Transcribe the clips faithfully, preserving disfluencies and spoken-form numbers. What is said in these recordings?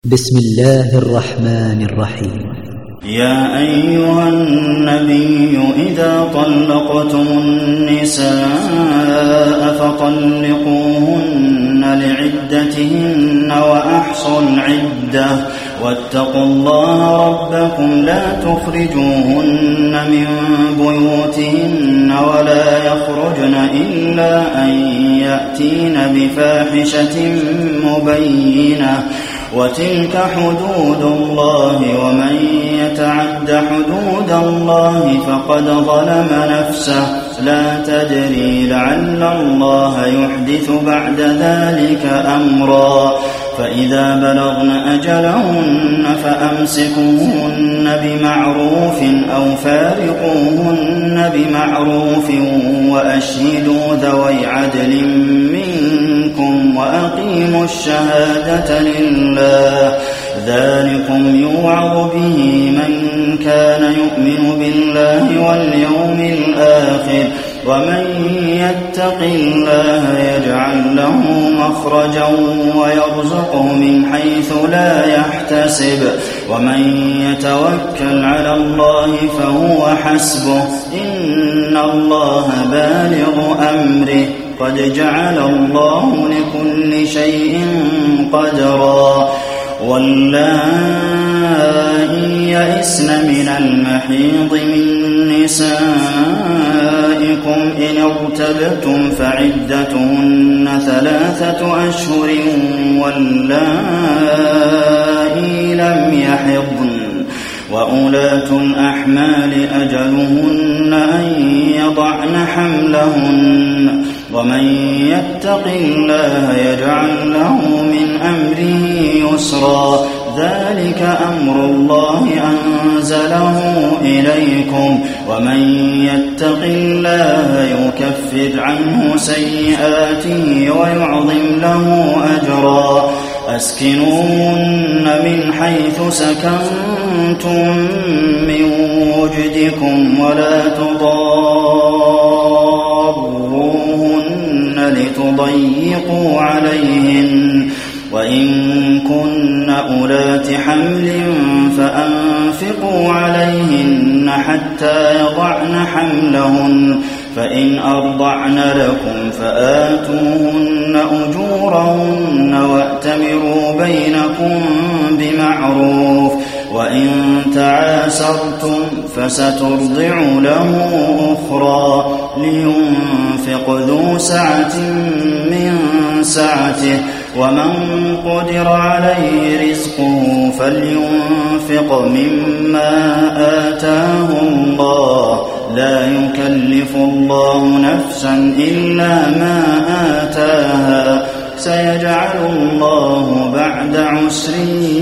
بسم الله الرحمن الرحيم. يا أيها النبي إذا طلقتم النساء فطلقوهن لعدتهن وأحصوا العدة واتقوا الله ربكم لا تخرجوهن من بيوتهن ولا يخرجن إلا أن يأتين بفاحشة مبينة وتلك حدود الله ومن يتعد حدود الله فقد ظلم نفسه لا تدري لعل الله يحدث بعد ذلك أمرا فإذا بلغن أجلهن فأمسكوهن بمعروف أو فارقوهن بمعروف وأشهدوا ذوي عدل منكم وأقيموا الشهادة لله ذلكم يوعظ به من كان يؤمن بالله واليوم الآخر ومن يتق الله يجعل له مخرجا ويرزقه من حيث لا يحتسب ومن يتوكل على الله فهو حسبه إن الله بالغ أمره قد جعل الله لكل شيء قدرا واللائي يئسن من المحيض من نسائكم إن ارتبتم فعدتهن ثلاثة أشهر واللائي لم يحضن وأولاة الأحمال أجلهن أن يضعن حملهن ومن يتق الله يجعل له من أمره يسرا ذلك أمر الله أنزله إليكم ومن يتق الله يكفر عنه سيئاته ويعظم له أجرا أسكنوهن من حيث سكنتم من وجدكم ولا تضاروهن لتضيقوا عليهن وإن كن أولات حمل فأنفقوا عليهن حتى يضعن حملهن فإن أرضعن لكم فآتوهن أجورهن وأتمروا بينكم بمعروف وإن تعاسرتم فسترضع له أخرى لينفق ذو سعة من سعته ومن قدر عليه رزقه فلينفق مما آتاه الله لا يكلف الله نفسا إلا ما آتاها سيجعل الله بعد عسر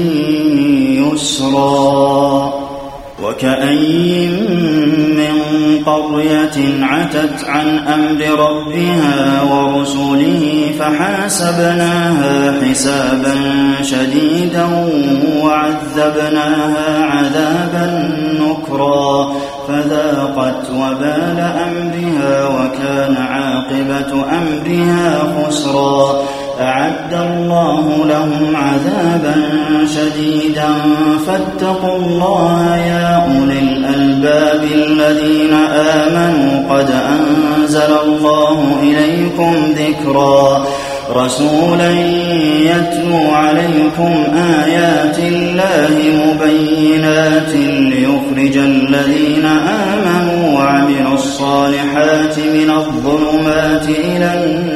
يسرا وكأي من قرية عتت عن أمر ربها ورسله فحاسبناها حسابا شديدا وعذبناها عذابا نكرا فذاقت وبال أمرها وكان عاقبة أمرها خسرا أعد الله لهم عذابا شديدا فاتقوا الله يا أولي الألباب الذين آمنوا قد أنزل الله إليكم ذكرا رسولا يتلو عليكم آيات الله مبينات ليخرج الذين آمنوا وعملوا الصالحات من الظلمات إلى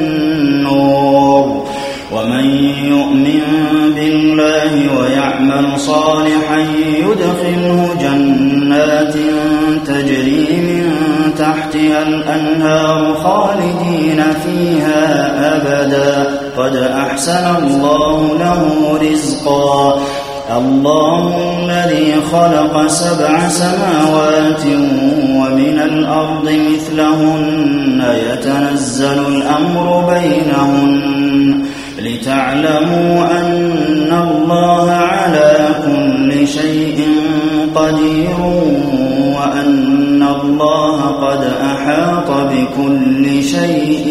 النور ومن يؤمن بالله ويعمل صالحا يدخله جنات تجري من تحتها الأنهار خالدين فيها أبدا قد أحسن الله له رزقا الله الذي خلق سبع سماوات ومن الأرض مثلهن يتنزل الأمر بينهن لتعلموا أن الله على كل شيء قدير وأن الله قد أحاط بكل شيء